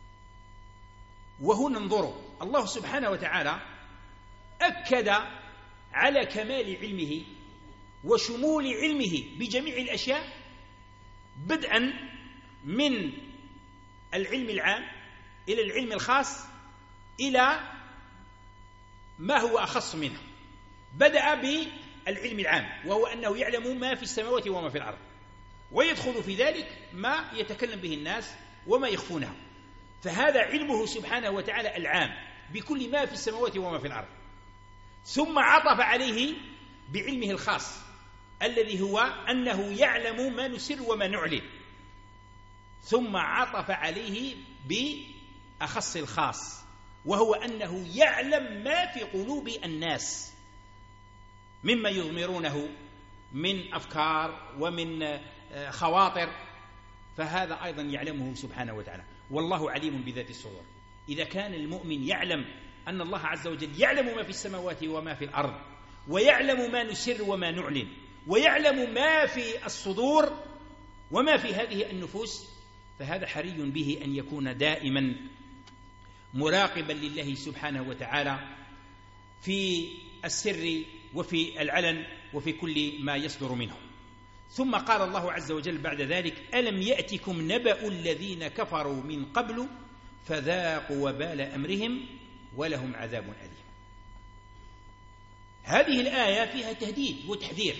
وهنا انظروا، الله سبحانه وتعالى أكد على كمال علمه وشمول علمه بجميع الأشياء، بدءا من العلم العام إلى العلم الخاص إلى ما هو أخص منه. بدأ بالعلم العام، وهو أنه يعلم ما في السماوات وما في الأرض، ويدخل في ذلك ما يتكلم به الناس وما يخفونه. فهذا علمه سبحانه وتعالى العام بكل ما في السماوات وما في الأرض. ثم عطف عليه بعلمه الخاص الذي هو أنه يعلم ما نسر وما نعلن. ثم عطف عليه بأخص الخاص، وهو أنه يعلم ما في قلوب الناس مما يضمرونه من أفكار ومن خواطر، فهذا أيضا يعلمه سبحانه وتعالى. والله عليم بذات الصدور. إذا كان المؤمن يعلم أن الله عز وجل يعلم ما في السماوات وما في الأرض، ويعلم ما نسر وما نعلن، ويعلم ما في الصدور وما في هذه النفوس، فهذا حري به أن يكون دائما مراقبا لله سبحانه وتعالى في السر وفي العلن وفي كل ما يصدر منه. ثم قال الله عز وجل بعد ذلك: ألم يأتكم نبأ الذين كفروا من قبل فذاقوا وبال أمرهم ولهم عذاب أليم. هذه الآية فيها تهديد وتحذير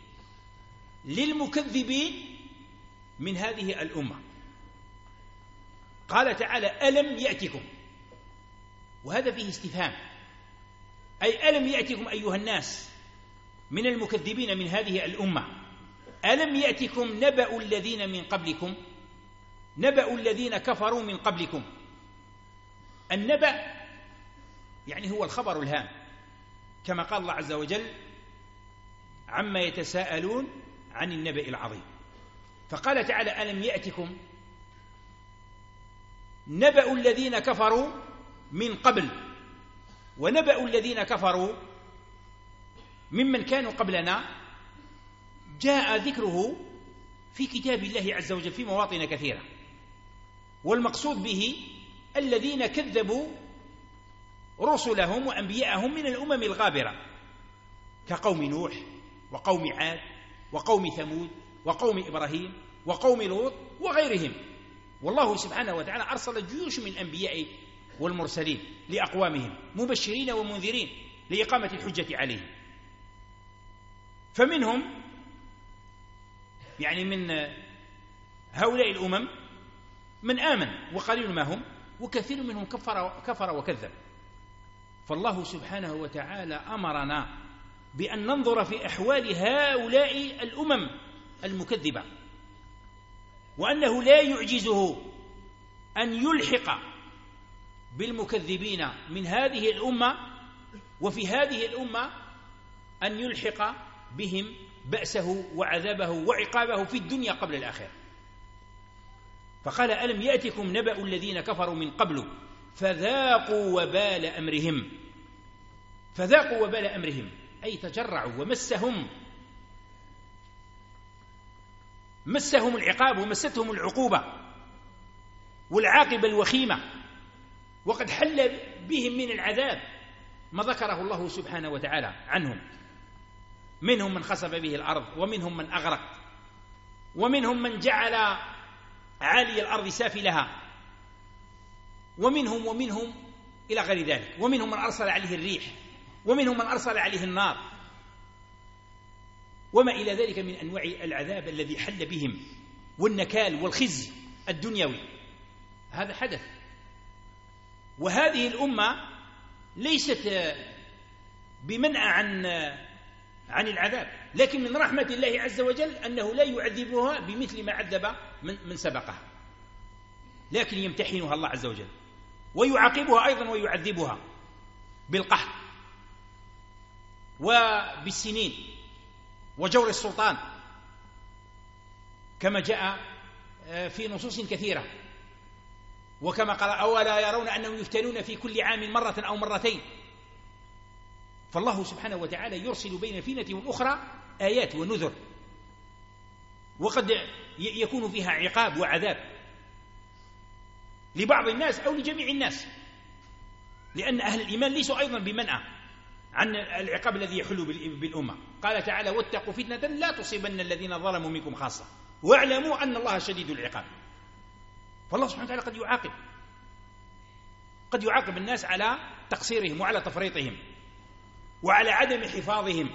للمكذبين من هذه الأمة. قال تعالى: ألم يأتكم، وهذا فيه استفهام، أي ألم يأتكم أيها الناس من المكذبين من هذه الأمة، ألم يأتكم نبأ الذين من قبلكم، نبأ الذين كفروا من قبلكم. النبأ يعني هو الخبر الهام، كما قال الله عز وجل: عما يتساءلون عن النبأ العظيم. فقال تعالى: ألم يأتكم نبأ الذين كفروا من قبل. ونبأ الذين كفروا ممن كانوا قبلنا جاء ذكره في كتاب الله عز وجل في مواطن كثيرة، والمقصود به الذين كذبوا رسلهم وأنبياءهم من الأمم الغابرة، كقوم نوح وقوم عاد وقوم ثمود وقوم إبراهيم وقوم لوط وغيرهم. والله سبحانه وتعالى أرسل جيوش من الأنبياء والمرسلين لأقوامهم مبشرين ومنذرين لإقامة الحجة عليهم. فمنهم يعني من هؤلاء الأمم من آمن وقليل ما هم، وكثير منهم كفر, كفر وكذب. فالله سبحانه وتعالى أمرنا بأن ننظر في أحوال هؤلاء الأمم المكذبة، وأنه لا يعجزه أن يلحق بالمكذبين من هذه الأمة، وفي هذه الأمة أن يلحق بهم بأسه وعذابه وعقابه في الدنيا قبل الآخرة. فقال: ألم يأتكم نبأ الذين كفروا من قبل فذاقوا وبال أمرهم. فذاقوا وبال أمرهم أي تجرعوا ومسهم مسهم العقاب ومستهم العقوبة والعاقبة الوخيمة، وقد حل بهم من العذاب ما ذكره الله سبحانه وتعالى عنهم. منهم من خسف به الأرض، ومنهم من أغرق، ومنهم من جعل عالي الأرض سافلها، ومنهم ومنهم إلى غير ذلك، ومنهم من أرسل عليه الريح، ومنهم من أرسل عليه النار، وما إلى ذلك من أنواع العذاب الذي حل بهم والنكال والخزي الدنيوي. هذا حدث. وهذه الأمة ليست بمنع عن عن العذاب، لكن من رحمة الله عز وجل أنه لا يعذبها بمثل ما عذب من, من سبقها، لكن يمتحنها الله عز وجل ويعاقبها أيضا ويعذبها بالقحط وبالسنين وجور السلطان كما جاء في نصوص كثيرة، وكما قال أولا يرون أنهم يفتنون في كل عام مرة أو مرتين. فالله سبحانه وتعالى يرسل بين الفتنة والأخرى آيات ونذر، وقد يكون فيها عقاب وعذاب لبعض الناس أو لجميع الناس، لأن أهل الإيمان ليسوا أيضا بمنأى عن العقاب الذي يحل بالأمة. قال تعالى واتقوا فتنة لا تصيبن الذين ظلموا منكم خاصة واعلموا أن الله شديد العقاب. فالله سبحانه وتعالى قد يعاقب قد يعاقب الناس على تقصيرهم وعلى تفريطهم وعلى عدم حفاظهم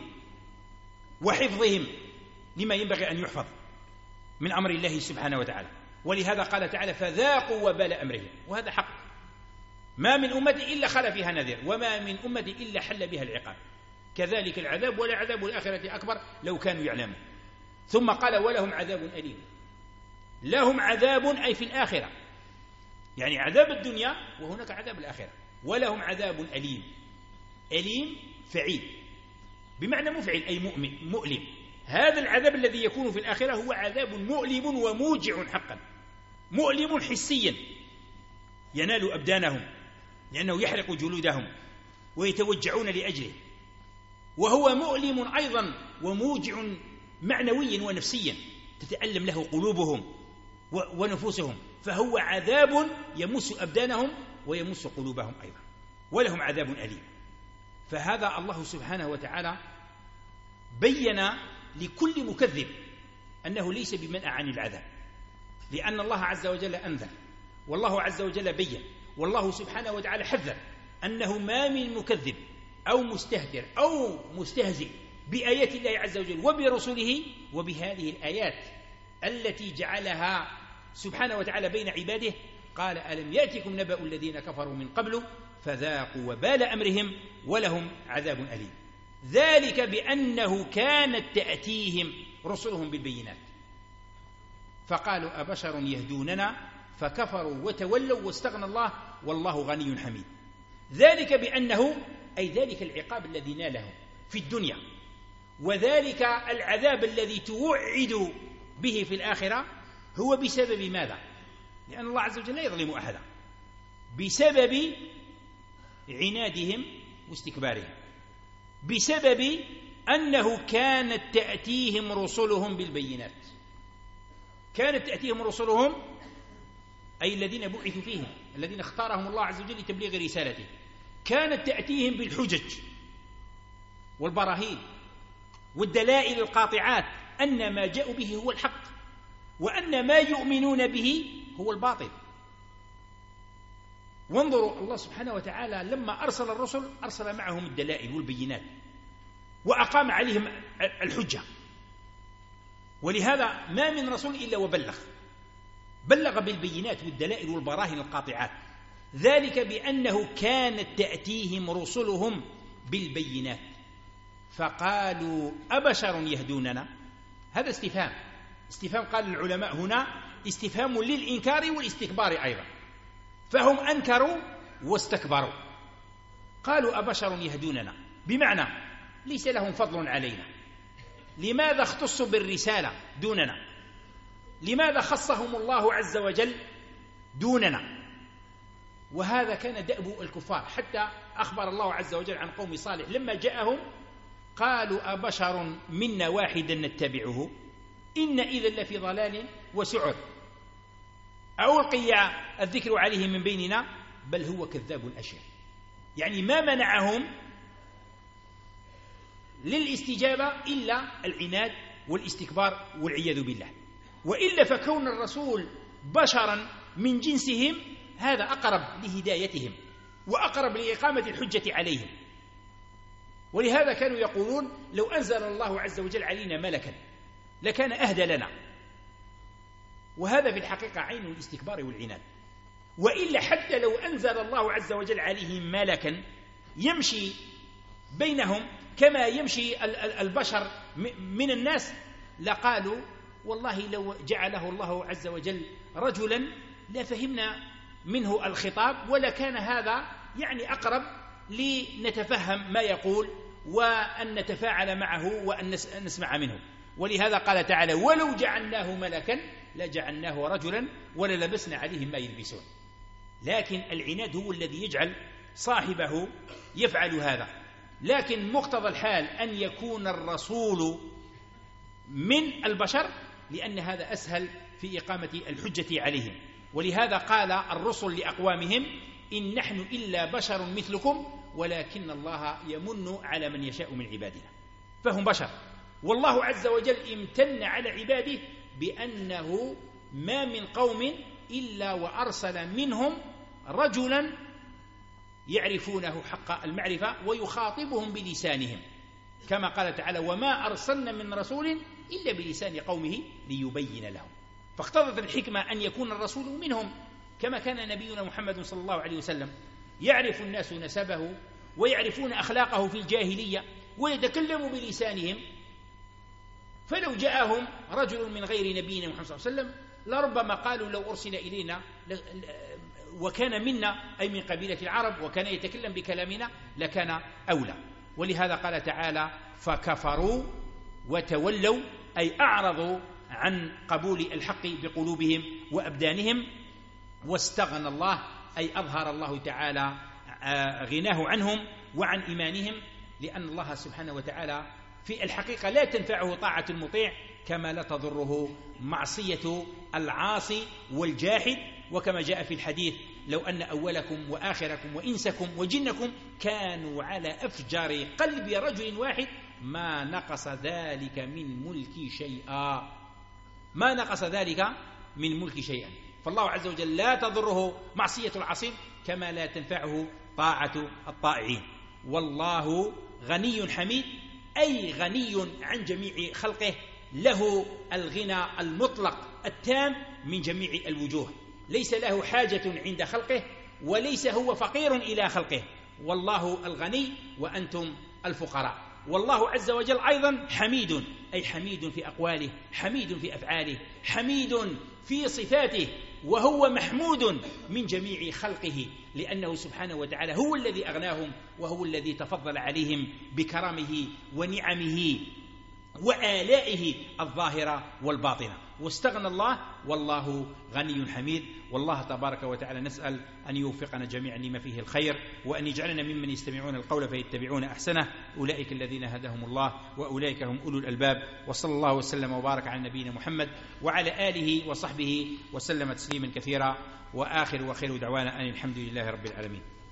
وحفظهم لما ينبغي أن يحفظ من أمر الله سبحانه وتعالى. ولهذا قال تعالى فذاقوا وبال أمرهم، وهذا حق. ما من أمة إلا خلا فيها نذير، وما من أمة إلا حل بها العقاب، كذلك العذاب ولا عذاب الآخرة أكبر لو كانوا يعلمون. ثم قال ولهم عذاب أليم. لهم عذاب أي في الآخرة، يعني عذاب الدنيا وهناك عذاب الآخرة. ولهم عذاب أليم، أليم فعيل بمعنى مفعل أي مؤلم. هذا العذاب الذي يكون في الآخرة هو عذاب مؤلم وموجع حقا، مؤلم حسيا ينال أبدانهم لأنه يحرق جلودهم ويتوجعون لأجله، وهو مؤلم أيضا وموجع معنويا ونفسيا تتألم له قلوبهم ونفوسهم، فهو عذاب يمس أبدانهم ويمس قلوبهم أيضا. ولهم عذاب أليم. فهذا الله سبحانه وتعالى بين لكل مكذب أنه ليس بمنأى عن العذاب، لأن الله عز وجل أنذر، والله عز وجل بين، والله سبحانه وتعالى حذر أنه ما من مكذب أو مستهتر أو مستهزئ بآيات الله عز وجل وبرسله وبهذه الآيات التي جعلها سبحانه وتعالى بين عباده. قال ألم يأتكم نبأ الذين كفروا من قبل فذاقوا وبال أمرهم ولهم عذاب أليم. ذلك بأنه كانت تأتيهم رسلهم بالبينات فقالوا أبشر يهدوننا فكفروا وتولوا واستغنى الله والله غني حميد. ذلك بأنه أي ذلك العقاب الذي نالهم في الدنيا، وذلك العذاب الذي توعد به في الآخرة هو بسبب ماذا؟ لأن الله عز وجل لا يظلم أحدا، بسبب عنادهم واستكبارهم، بسبب أنه كانت تأتيهم رسلهم بالبينات. كانت تأتيهم رسلهم أي الذين بعثوا فيهم، الذين اختارهم الله عز وجل لتبليغ رسالته، كانت تأتيهم بالحجج والبراهين والدلائل القاطعات أن ما جاءوا به هو الحق، وأن ما يؤمنون به هو الباطل. وانظروا الله سبحانه وتعالى لما أرسل الرسل أرسل معهم الدلائل والبينات وأقام عليهم الحجة، ولهذا ما من رسول إلا وبلغ بلغ بالبينات والدلائل والبراهين القاطعات. ذلك بأنه كانت تأتيهم رسلهم بالبينات فقالوا أبشر يهدوننا. هذا استفهام استفهام قال العلماء هنا استفهام للإنكار والاستكبار أيضا، فهم أنكروا واستكبروا. قالوا أبشر يهدوننا بمعنى ليس لهم فضل علينا، لماذا اختصوا بالرسالة دوننا؟ لماذا خصهم الله عز وجل دوننا؟ وهذا كان دأب الكفار، حتى أخبر الله عز وجل عن قوم صالح لما جاءهم قالوا أبشر منا واحدا نتبعه إن إذا لفي ضلال وسعر ألقي الذكر عليه من بيننا بل هو كذاب أشر. يعني ما منعهم للاستجابة إلا العناد والاستكبار والعياذ بالله، وإلا فكون الرسول بشرا من جنسهم هذا أقرب لهدايتهم وأقرب لإقامة الحجة عليهم. ولهذا كانوا يقولون لو أنزل الله عز وجل علينا ملكا لكان أهدى لنا، وهذا في الحقيقة عين الاستكبار والعناد. وإلا حتى لو أنزل الله عز وجل عليهم ملكا يمشي بينهم كما يمشي البشر من الناس لقالوا والله لو جعله الله عز وجل رجلا لفهمنا منه الخطاب ولكان هذا يعني أقرب لنتفهم ما يقول وأن نتفاعل معه وأن نسمع منه. ولهذا قال تعالى ولو جعلناه ملكا لجعلناه رجلا وللبسنا عليهم ما يلبسون. لكن العناد هو الذي يجعل صاحبه يفعل هذا. لكن مقتضى الحال أن يكون الرسول من البشر لأن هذا أسهل في إقامة الحجة عليهم. ولهذا قال الرسل لأقوامهم إن نحن إلا بشر مثلكم ولكن الله يمن على من يشاء من عبادنا. فهم بشر، والله عز وجل امتن على عباده بأنه ما من قوم إلا وأرسل منهم رجلا يعرفونه حق المعرفة ويخاطبهم بلسانهم، كما قال تعالى وما أرسلنا من رسول إلا بلسان قومه ليبين لهم. فاقتضت الحكمة أن يكون الرسول منهم كما كان نبينا محمد صلى الله عليه وسلم يعرف الناس نسبه ويعرفون أخلاقه في الجاهلية ويتكلم بلسانهم. فلو جاءهم رجل من غير نبينا محمد صلى الله عليه وسلم لربما قالوا لو أرسل إلينا وكان منا أي من قبيلة العرب وكان يتكلم بكلامنا لكان أولى. ولهذا قال تعالى فكفروا وتولوا أي أعرضوا عن قبول الحق بقلوبهم وأبدانهم واستغنى الله أي أظهر الله تعالى غناه عنهم وعن إيمانهم، لأن الله سبحانه وتعالى في الحقيقة لا تنفعه طاعة المطيع كما لا تضره معصية العاصي والجاحد. وكما جاء في الحديث لو أن أولكم وآخركم وإنسكم وجنكم كانوا على أفجار قلب رجل واحد ما نقص ذلك من ملكي شيئا ما نقص ذلك من ملك شيئا. فالله عز وجل لا تضره معصية العصيم كما لا تنفعه طاعة الطائعين. والله غني حميد أي غني عن جميع خلقه، له الغنى المطلق التام من جميع الوجوه، ليس له حاجة عند خلقه وليس هو فقير إلى خلقه، والله الغني وأنتم الفقراء. والله عز وجل أيضا حميد أي حميد في أقواله، حميد في أفعاله، حميد في صفاته، وهو محمود من جميع خلقه لأنه سبحانه وتعالى هو الذي أغناهم وهو الذي تفضل عليهم بكرمه ونعمه وآلائه الظاهرة والباطنة. واستغنى الله والله غني حميد. والله تبارك وتعالى نسأل أن يوفقنا جميعا لما فيه الخير وأن يجعلنا ممن يستمعون القول فيتبعون أحسنه، أولئك الذين هداهم الله وأولئك هم أولو الألباب. وصلى الله وسلم وبارك على نبينا محمد وعلى آله وصحبه وسلم تسليما كثيرا. وآخر وخير دعوانا أن الحمد لله رب العالمين.